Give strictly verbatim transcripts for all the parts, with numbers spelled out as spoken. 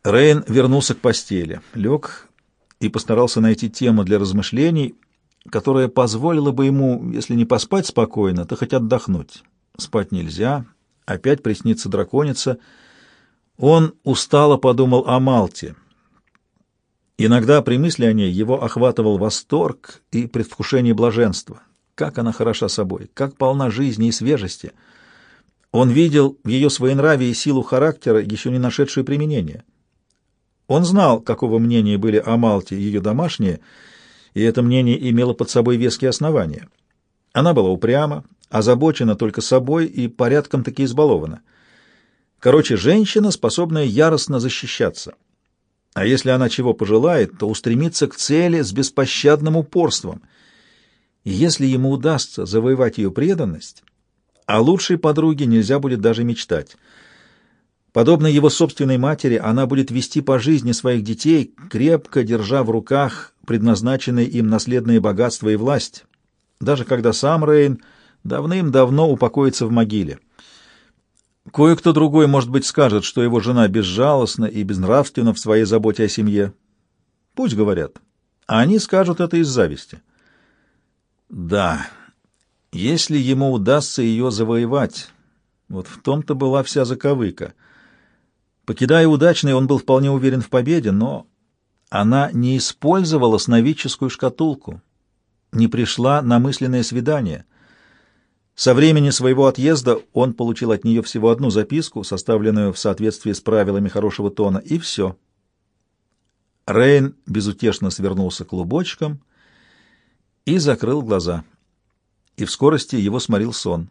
Рейн вернулся к постели, лег и постарался найти тему для размышлений, которая позволила бы ему, если не поспать спокойно, то хоть отдохнуть. Спать нельзя, опять приснится драконица. Он устало подумал о Малте. Иногда при мысли о ней его охватывал восторг и предвкушение блаженства. Как она хороша собой, как полна жизни и свежести. Он видел в ее своенравии силу характера, еще не нашедшую применения. Он знал, какого мнения были о Малте ее домашние, и это мнение имело под собой веские основания. Она была упряма, озабочена только собой и порядком-таки избалована. Короче, женщина, способная яростно защищаться. А если она чего пожелает, то устремится к цели с беспощадным упорством. И если ему удастся завоевать ее преданность, о лучшей подруге нельзя будет даже мечтать. Подобно его собственной матери, она будет вести по жизни своих детей, крепко держа в руках предназначенные им наследные богатства и власть, даже когда сам Рейн давным-давно упокоится в могиле. Кое-кто другой, может быть, скажет, что его жена безжалостна и безнравственна в своей заботе о семье. Пусть говорят. А они скажут это из зависти. Да, если ему удастся ее завоевать, вот в том-то была вся заковыка. Покидая удачный, он был вполне уверен в победе, но она не использовала сновидческую шкатулку, не пришла на мысленное свидание. Со времени своего отъезда он получил от нее всего одну записку, составленную в соответствии с правилами хорошего тона, и все. Рейн безутешно свернулся клубочком и закрыл глаза, и в скорости его сморил сон.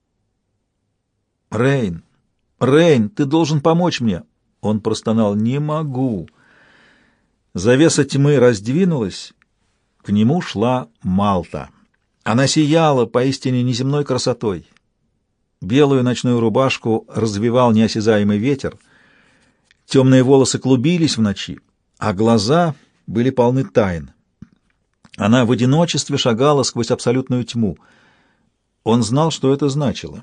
«Рейн! Рейн, ты должен помочь мне!» Он простонал: «Не могу!» Завеса тьмы раздвинулась, к нему шла Малта. Она сияла поистине неземной красотой. Белую ночную рубашку развевал неосязаемый ветер, темные волосы клубились в ночи, а глаза были полны тайн. Она в одиночестве шагала сквозь абсолютную тьму. Он знал, что это значило.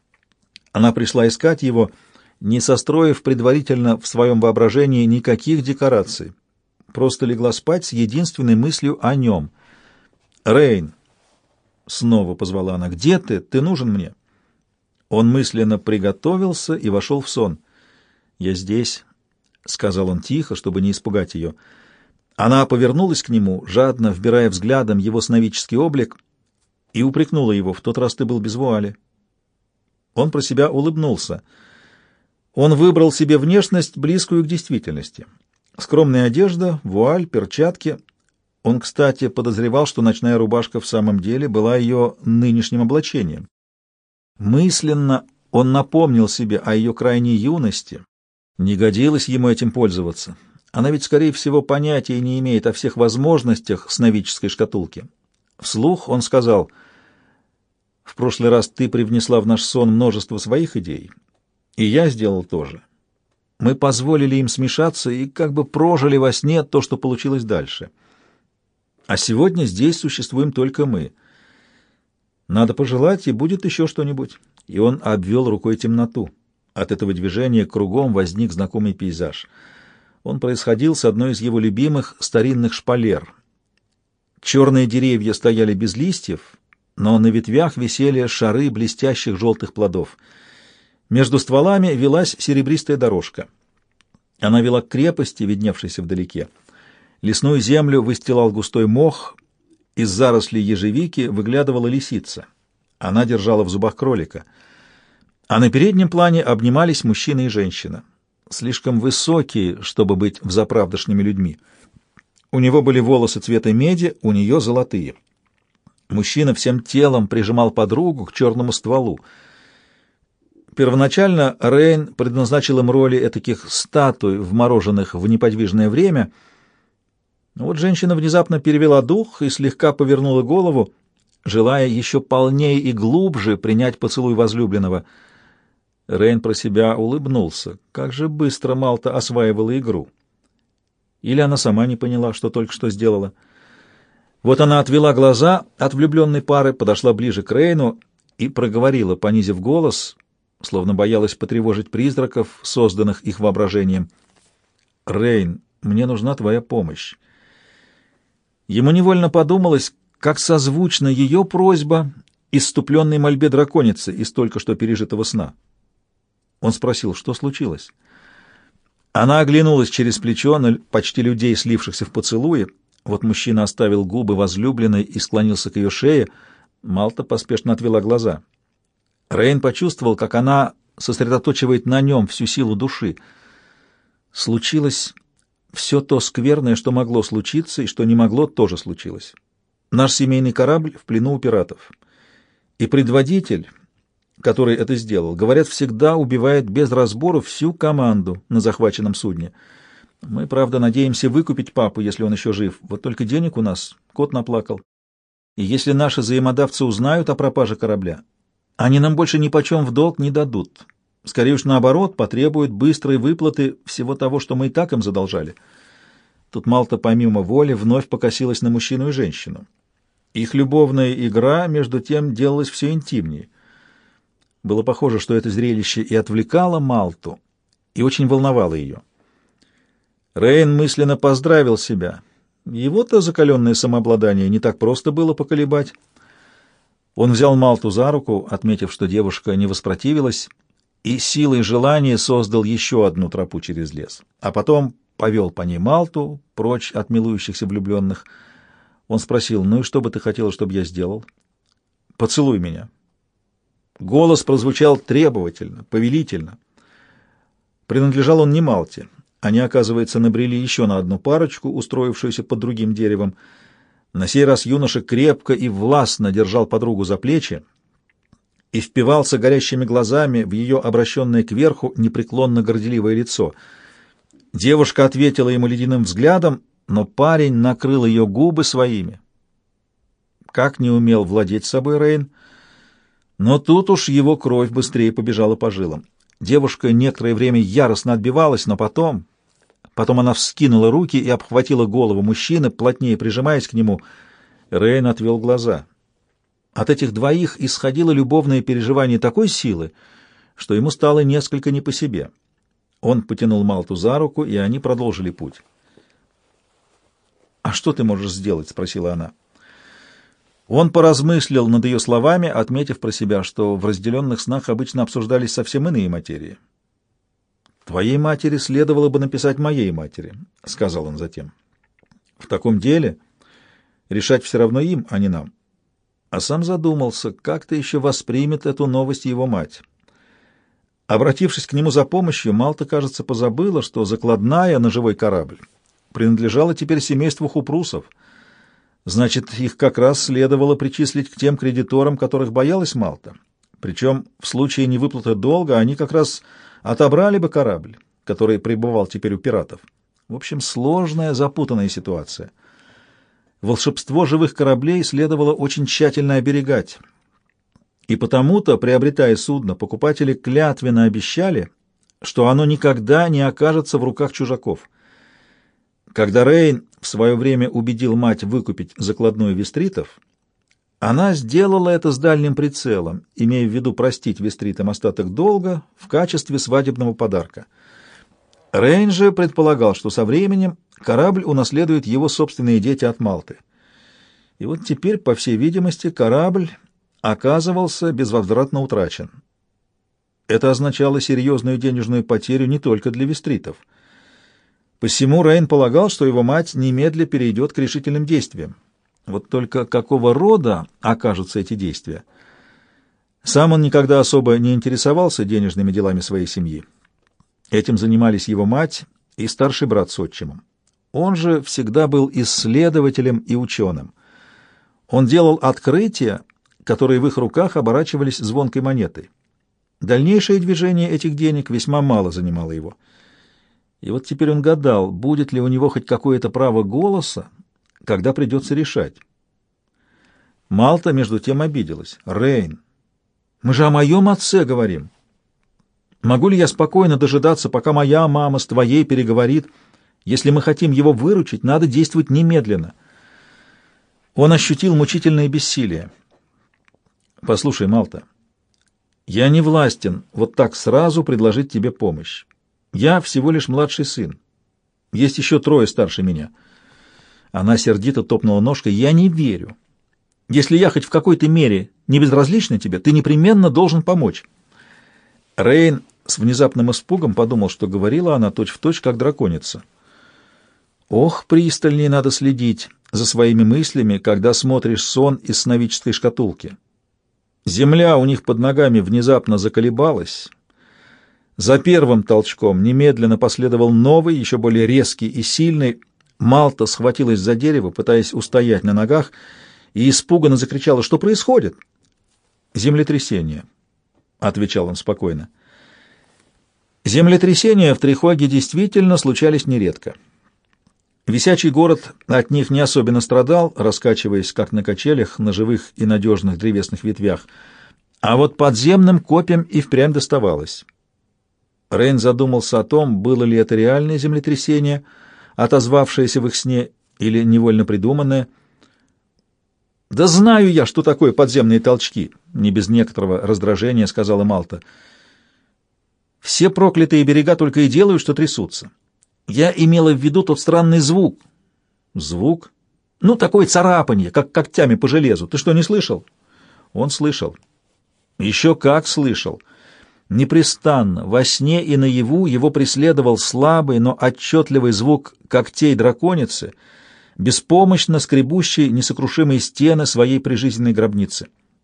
Она пришла искать его, не состроив предварительно в своем воображении никаких декораций, просто легла спать с единственной мыслью о нем. «Рейн!» — снова позвала она. «Где ты? Ты нужен мне!» Он мысленно приготовился и вошел в сон. «Я здесь», — сказал он тихо, чтобы не испугать ее. Она повернулась к нему, жадно вбирая взглядом его сновидческий облик, и упрекнула его: «В тот раз ты был без вуали». Он про себя улыбнулся. Он выбрал себе внешность, близкую к действительности. Скромная одежда, вуаль, перчатки. Он, кстати, подозревал, что ночная рубашка в самом деле была ее нынешним облачением. Мысленно он напомнил себе о ее крайней юности. Не годилось ему этим пользоваться. Она ведь, скорее всего, понятия не имеет о всех возможностях сновидческой шкатулки. Вслух он сказал: «В прошлый раз ты привнесла в наш сон множество своих идей, и я сделал то же. Мы позволили им смешаться и как бы прожили во сне то, что получилось дальше. А сегодня здесь существуем только мы. Надо пожелать, и будет еще что-нибудь». И он обвел рукой темноту. От этого движения кругом возник знакомый пейзаж. Он происходил с одной из его любимых старинных шпалер. Черные деревья стояли без листьев, но на ветвях висели шары блестящих желтых плодов. Между стволами велась серебристая дорожка. Она вела к крепости, видневшейся вдалеке. Лесную землю выстилал густой мох, из зарослей ежевики выглядывала лисица. Она держала в зубах кролика. А на переднем плане обнимались мужчина и женщина, слишком высокие, чтобы быть взаправдошними людьми. У него были волосы цвета меди, у нее золотые. Мужчина всем телом прижимал подругу к черному стволу. Первоначально Рейн предназначил им роли этаких статуй, вмороженных в неподвижное время. Но вот женщина внезапно перевела дух и слегка повернула голову, желая еще полнее и глубже принять поцелуй возлюбленного. Рейн про себя улыбнулся. Как же быстро Малта осваивала игру. Или она сама не поняла, что только что сделала. Вот она отвела глаза от влюбленной пары, подошла ближе к Рейну и проговорила, понизив голос, словно боялась потревожить призраков, созданных их воображением: «Рейн, мне нужна твоя помощь». Ему невольно подумалось, как созвучна ее просьба исступленной мольбе драконицы из только что пережитого сна. Он спросил, что случилось. Она оглянулась через плечо на почти людей, слившихся в поцелуе. Вот мужчина оставил губы возлюбленной и склонился к ее шее. Малта поспешно отвела глаза. Рейн почувствовал, как она сосредоточивает на нем всю силу души. Случилось все то скверное, что могло случиться, и что не могло, тоже случилось. Наш семейный корабль в плену у пиратов. И предводитель, который это сделал, говорят, всегда убивает без разбора всю команду на захваченном судне. Мы, правда, надеемся выкупить папу, если он еще жив. Вот только денег у нас кот наплакал. И если наши взаимодавцы узнают о пропаже корабля, они нам больше ни почем в долг не дадут. Скорее уж наоборот, потребуют быстрой выплаты всего того, что мы и так им задолжали. Тут Малта помимо воли вновь покосилась на мужчину и женщину. Их любовная игра, между тем, делалась все интимнее. Было похоже, что это зрелище и отвлекало Малту, и очень волновало ее. Рейн мысленно поздравил себя. Его-то закаленное самообладание не так просто было поколебать. Он взял Малту за руку, отметив, что девушка не воспротивилась, и силой желания создал еще одну тропу через лес, а потом повел по ней Малту, прочь от милующихся влюбленных. Он спросил: «Ну и что бы ты хотела, чтобы я сделал?» «Поцелуй меня». Голос прозвучал требовательно, повелительно. Принадлежал он не Малте. Они, оказывается, набрели еще на одну парочку, устроившуюся под другим деревом. На сей раз юноша крепко и властно держал подругу за плечи и впивался горящими глазами в ее обращенное кверху непреклонно горделивое лицо. Девушка ответила ему ледяным взглядом, но парень накрыл ее губы своими. Как не умел владеть собой Рейн, но тут уж его кровь быстрее побежала по жилам. Девушка некоторое время яростно отбивалась, но потом... Потом она вскинула руки и обхватила голову мужчины, плотнее прижимаясь к нему. Рейн отвел глаза. От этих двоих исходило любовное переживание такой силы, что ему стало несколько не по себе. Он потянул Малту за руку, и они продолжили путь. «А что ты можешь сделать?» — спросила она. Он поразмыслил над ее словами, отметив про себя, что в разделенных снах обычно обсуждались совсем иные материи. «Твоей матери следовало бы написать моей матери», — сказал он затем. «В таком деле решать все равно им, а не нам». А сам задумался, как-то еще воспримет эту новость его мать. Обратившись к нему за помощью, Малта, кажется, позабыла, что закладная на живой корабль принадлежала теперь семейству Хупрусов. Значит, их как раз следовало причислить к тем кредиторам, которых боялась Малта. Причем в случае невыплаты долга они как раз отобрали бы корабль, который пребывал теперь у пиратов. В общем, сложная, запутанная ситуация. Волшебство живых кораблей следовало очень тщательно оберегать. И потому-то, приобретая судно, покупатели клятвенно обещали, что оно никогда не окажется в руках чужаков. Когда Рейн в свое время убедил мать выкупить закладную вестритов, она сделала это с дальним прицелом, имея в виду простить вестритам остаток долга в качестве свадебного подарка. Рейн же предполагал, что со временем корабль унаследует его собственные дети от Малты. И вот теперь, по всей видимости, корабль оказывался безвозвратно утрачен. Это означало серьезную денежную потерю не только для вестритов. Посему Рейн полагал, что его мать немедля перейдет к решительным действиям. Вот только какого рода окажутся эти действия? Сам он никогда особо не интересовался денежными делами своей семьи. Этим занимались его мать и старший брат с отчимом. Он же всегда был исследователем и ученым. Он делал открытия, которые в их руках оборачивались звонкой монетой. Дальнейшее движение этих денег весьма мало занимало его. И вот теперь он гадал, будет ли у него хоть какое-то право голоса, когда придется решать. Малта, между тем, обиделась. «Рейн, мы же о моем отце говорим. Могу ли я спокойно дожидаться, пока моя мама с твоей переговорит? Если мы хотим его выручить, надо действовать немедленно». Он ощутил мучительное бессилие. «Послушай, Малта, я не властен вот так сразу предложить тебе помощь. Я всего лишь младший сын. Есть еще трое старше меня». Она сердито топнула ножкой. «Я не верю. Если я хоть в какой-то мере не безразлична тебе, ты непременно должен помочь». Рейн с внезапным испугом подумал, что говорила она точь-в-точь, как драконица. Ох, пристальнее надо следить за своими мыслями, когда смотришь сон из сновидческой шкатулки. Земля у них под ногами внезапно заколебалась. За первым толчком немедленно последовал новый, еще более резкий и сильный. Малта схватилась за дерево, пытаясь устоять на ногах, и испуганно закричала: «Что происходит?» «Землетрясение», — отвечал он спокойно. Землетрясения в Трихоге действительно случались нередко. Висячий город от них не особенно страдал, раскачиваясь, как на качелях, на живых и надежных древесных ветвях, а вот подземным копьям и впрямь доставалось. Рейн задумался о том, было ли это реальное землетрясение, отозвавшееся в их сне, или невольно придуманное. «Да знаю я, что такое подземные толчки», — не без некоторого раздражения сказала Малта. «Все проклятые берега только и делают, что трясутся. Я имела в виду тот странный звук». «Звук? Ну, такое царапанье, как когтями по железу. Ты что, не слышал?» Он слышал. Еще как слышал. Непрестанно, во сне и наяву его преследовал слабый, но отчетливый звук когтей драконицы, беспомощно скребущей несокрушимые стены своей прижизненной гробницы.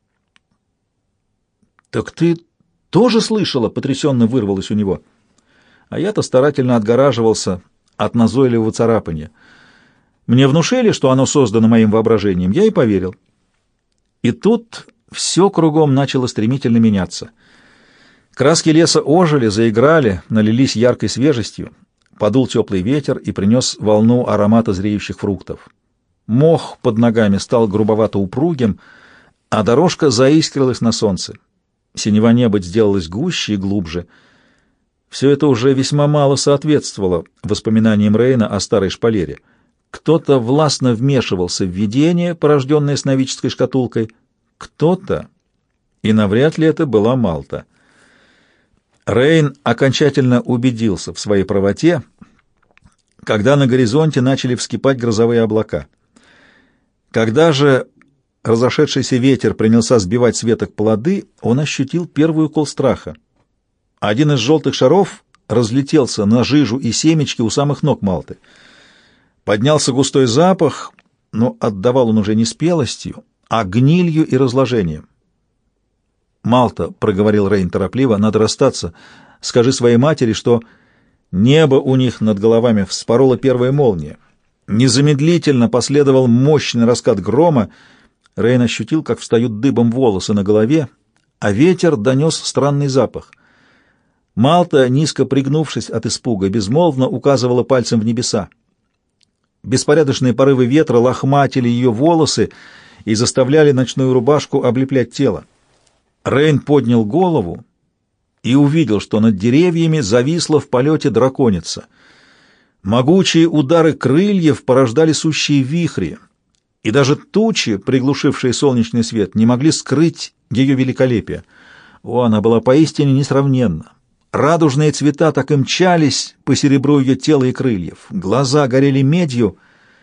«Так ты тоже слышала?» — потрясенно вырвалось у него. А я-то старательно отгораживался от назойливого царапанья. Мне внушили, что оно создано моим воображением, я и поверил. И тут все кругом начало стремительно меняться. Краски леса ожили, заиграли, налились яркой свежестью. Подул теплый ветер и принес волну аромата зреющих фруктов. Мох под ногами стал грубовато упругим, а дорожка заискрилась на солнце. Синева неба сделалась гуще и глубже. Все это уже весьма мало соответствовало воспоминаниям Рейна о старой шпалере. Кто-то властно вмешивался в видение, порожденное сновидческой шкатулкой. Кто-то, и навряд ли это была Малта. Рейн окончательно убедился в своей правоте, когда на горизонте начали вскипать грозовые облака. Когда же разошедшийся ветер принялся сбивать с веток плоды, он ощутил первый укол страха. Один из желтых шаров разлетелся на жижу и семечки у самых ног Малты. Поднялся густой запах, но отдавал он уже не спелостью, а гнилью и разложением. «Малта», — проговорил Рейн торопливо, — «надо расстаться. Скажи своей матери, что небо у них над головами вспорола первая молния. Незамедлительно последовал мощный раскат грома. Рейн ощутил, как встают дыбом волосы на голове, а ветер донес странный запах. Малта, низко пригнувшись от испуга, безмолвно указывала пальцем в небеса. Беспорядочные порывы ветра лохматили ее волосы и заставляли ночную рубашку облеплять тело. Рейн поднял голову и увидел, что над деревьями зависла в полете драконица. Могучие удары крыльев порождали сущие вихри, и даже тучи, приглушившие солнечный свет, не могли скрыть ее великолепие. О, она была поистине несравненна. Радужные цвета так и мчались по серебру ее тела и крыльев. Глаза горели медью.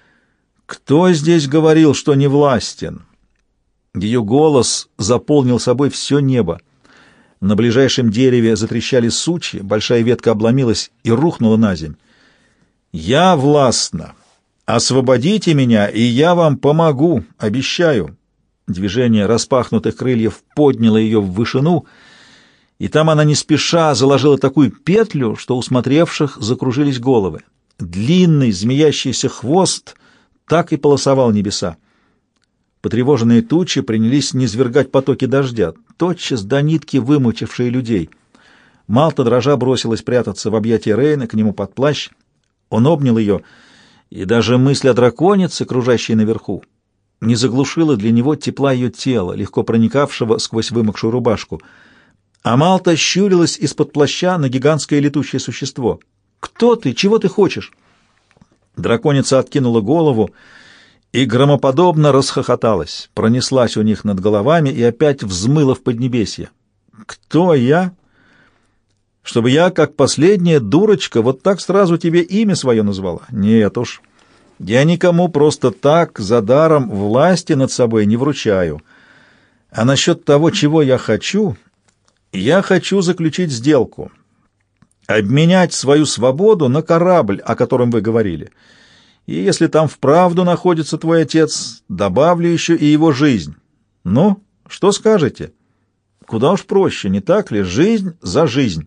Кто здесь говорил, что не властен? Ее голос заполнил собой все небо. На ближайшем дереве затрещали сучья, большая ветка обломилась и рухнула на земь. «Я властна! Освободите меня, и я вам помогу, обещаю!» Движение распахнутых крыльев подняло ее в вышину, и там она не спеша заложила такую петлю, что у смотревших закружились головы. Длинный змеящийся хвост так и полосовал небеса. Потревоженные тучи принялись низвергать потоки дождя, тотчас до нитки вымучившие людей. Малта дрожа бросилась прятаться в объятия Рейна, к нему под плащ. Он обнял ее, и даже мысль о драконице, кружащей наверху, не заглушила для него тепла ее тела, легко проникавшего сквозь вымокшую рубашку. А Малта щурилась из-под плаща на гигантское летучее существо. «Кто ты? Чего ты хочешь?» Драконица откинула голову и громоподобно расхохоталась, пронеслась у них над головами и опять взмыла в поднебесье. «Кто я?» Чтобы я, как последняя дурочка, вот так сразу тебе имя свое назвала? Нет уж. Я никому просто так, за даром, власти над собой не вручаю. А насчет того, чего я хочу, я хочу заключить сделку. Обменять свою свободу на корабль, о котором вы говорили. И если там вправду находится твой отец, добавлю еще и его жизнь. Ну, что скажете? Куда уж проще, не так ли? Жизнь за жизнь.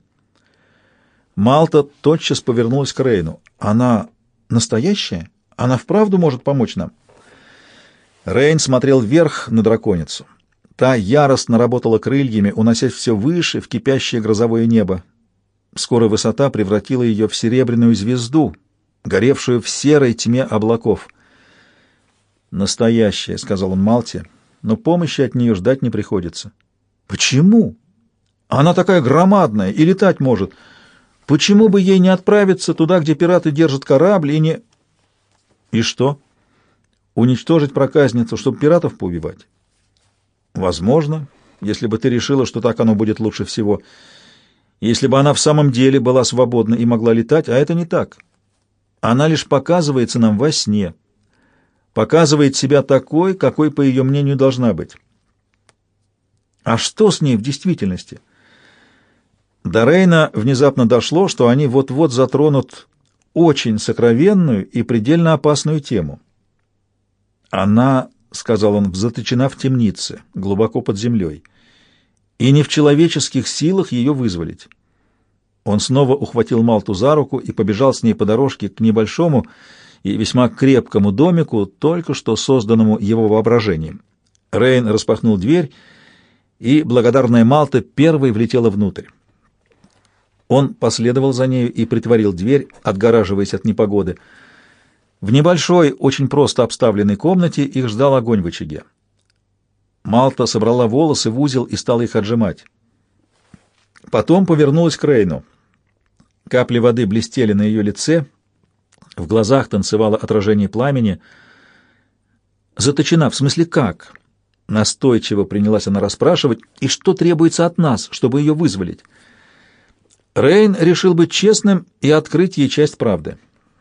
Малта тотчас повернулась к Рейну. «Она настоящая? Она вправду может помочь нам?» Рейн смотрел вверх на драконицу. Та яростно работала крыльями, уносясь все выше в кипящее грозовое небо. Скоро высота превратила ее в серебряную звезду, горевшую в серой тьме облаков. «Настоящая», — сказал он Малте, — «но помощи от нее ждать не приходится». «Почему? Она такая громадная и летать может». Почему бы ей не отправиться туда, где пираты держат корабль, и не... И что? Уничтожить проказницу, чтобы пиратов поубивать? Возможно, если бы ты решила, что так оно будет лучше всего. Если бы она в самом деле была свободна и могла летать, а это не так. Она лишь показывается нам во сне. Показывает себя такой, какой, по ее мнению, должна быть. А что с ней в действительности? До Рейна внезапно дошло, что они вот-вот затронут очень сокровенную и предельно опасную тему. «Она, — сказал он, — заточена в темнице, глубоко под землей, и не в человеческих силах ее вызволить». Он снова ухватил Малту за руку и побежал с ней по дорожке к небольшому и весьма крепкому домику, только что созданному его воображением. Рейн распахнул дверь, и благодарная Малта первой влетела внутрь. Он последовал за нею и притворил дверь, отгораживаясь от непогоды. В небольшой, очень просто обставленной комнате их ждал огонь в очаге. Малта собрала волосы в узел и стала их отжимать. Потом повернулась к Рейну. Капли воды блестели на ее лице, в глазах танцевало отражение пламени. «Заточена, в смысле как?» Настойчиво принялась она расспрашивать. «И что требуется от нас, чтобы ее вызволить?» Рейн решил быть честным и открыть ей часть правды.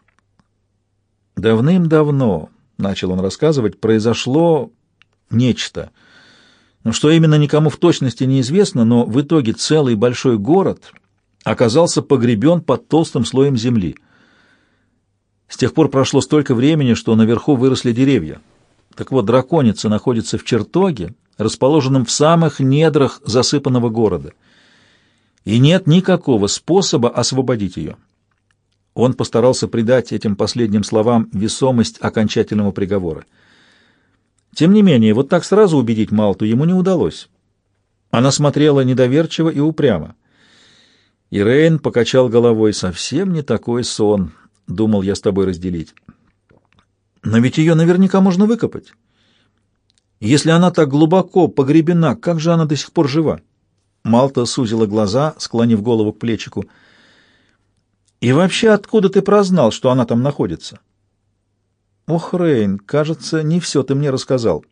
«Давным-давно, — начал он рассказывать, — произошло нечто, но что именно никому в точности неизвестно, но в итоге целый большой город оказался погребен под толстым слоем земли. С тех пор прошло столько времени, что наверху выросли деревья. Так вот, драконица находится в чертоге, расположенном в самых недрах засыпанного города, и нет никакого способа освободить ее». Он постарался придать этим последним словам весомость окончательного приговора. Тем не менее, вот так сразу убедить Малту ему не удалось. Она смотрела недоверчиво и упрямо. И Рейн покачал головой. «Совсем не такой сон, — думал я с тобой разделить. Но ведь ее наверняка можно выкопать. Если она так глубоко погребена, как же она до сих пор жива?» Малта сузила глаза, склонив голову к плечику. «И вообще, откуда ты прознал, что она там находится?» «Ох, Рейн, кажется, не все ты мне рассказал».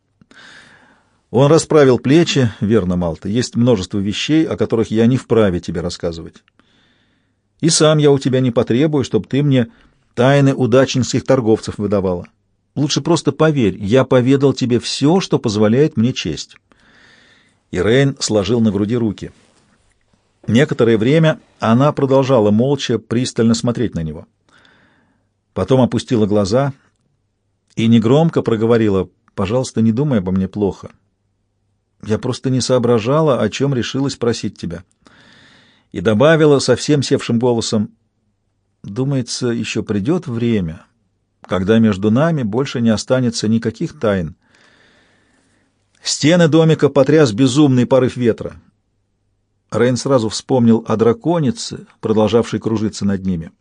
Он расправил плечи. «Верно, Малта, есть множество вещей, о которых я не вправе тебе рассказывать. И сам я у тебя не потребую, чтобы ты мне тайны удачнических торговцев выдавала. Лучше просто поверь, я поведал тебе все, что позволяет мне честь». И Рейн сложил на груди руки. Некоторое время она продолжала молча, пристально смотреть на него. Потом опустила глаза и негромко проговорила: «Пожалуйста, не думай обо мне плохо. Я просто не соображала, о чем решилась просить тебя». И добавила совсем севшим голосом: «Думается, еще придет время, когда между нами больше не останется никаких тайн». Стены домика потряс безумный порыв ветра. Рейн сразу вспомнил о драконице, продолжавшей кружиться над ними.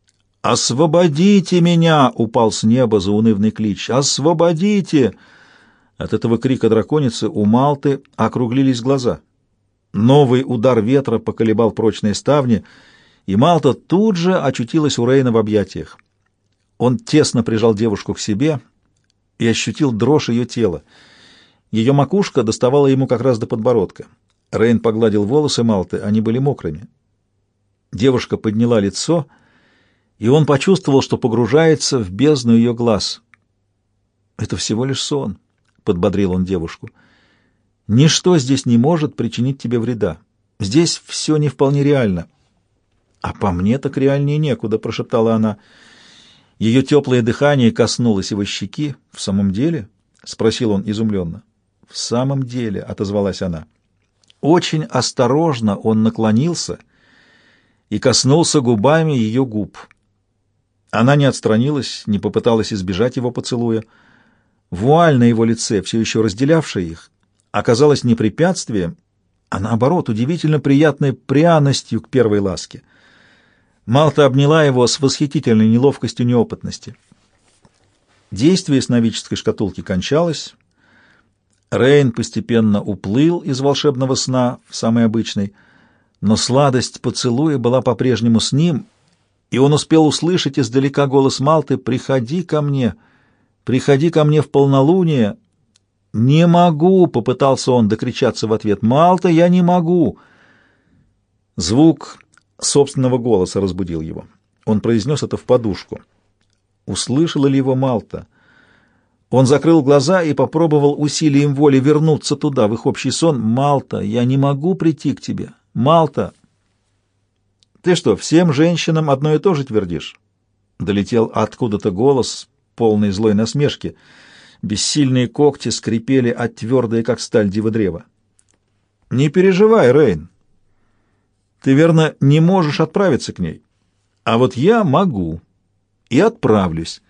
«Освободите меня!» — упал с неба заунывный клич. «Освободите!» От этого крика драконицы у Малты округлились глаза. Новый удар ветра поколебал прочные ставни, и Малта тут же очутилась у Рейна в объятиях. Он тесно прижал девушку к себе и ощутил дрожь ее тела. Ее макушка доставала ему как раз до подбородка. Рейн погладил волосы Малты, они были мокрыми. Девушка подняла лицо, и он почувствовал, что погружается в бездну ее глаз. «Это всего лишь сон», — подбодрил он девушку. «Ничто здесь не может причинить тебе вреда. Здесь все не вполне реально». «А по мне так реальнее некуда», — прошептала она. Ее теплое дыхание коснулось его щеки. «В самом деле?» — спросил он изумленно. «В самом деле», — отозвалась она. Очень осторожно он наклонился и коснулся губами ее губ. Она не отстранилась, не попыталась избежать его поцелуя. Вуаль на его лице, все еще разделявшая их, оказалась не препятствием, а наоборот, удивительно приятной пряностью к первой ласке. Малта обняла его с восхитительной неловкостью неопытности. Действие сновидческой шкатулки кончалось. Рейн постепенно уплыл из волшебного сна в самый обычный, но сладость поцелуя была по-прежнему с ним, и он успел услышать издалека голос Малты: «Приходи ко мне, приходи ко мне в полнолуние». «Не могу!» — попытался он докричаться в ответ. «Малта, я не могу!» Звук собственного голоса разбудил его. Он произнес это в подушку. Услышала ли его Малта? Он закрыл глаза и попробовал усилием воли вернуться туда, в их общий сон. «Малта, я не могу прийти к тебе! Малта!» «Ты что, всем женщинам одно и то же твердишь?» Долетел откуда-то голос, полный злой насмешки. Бессильные когти скрипели от твердое, как сталь, диво-древа. «Не переживай, Рейн. Ты, верно, не можешь отправиться к ней. А вот я могу и отправлюсь.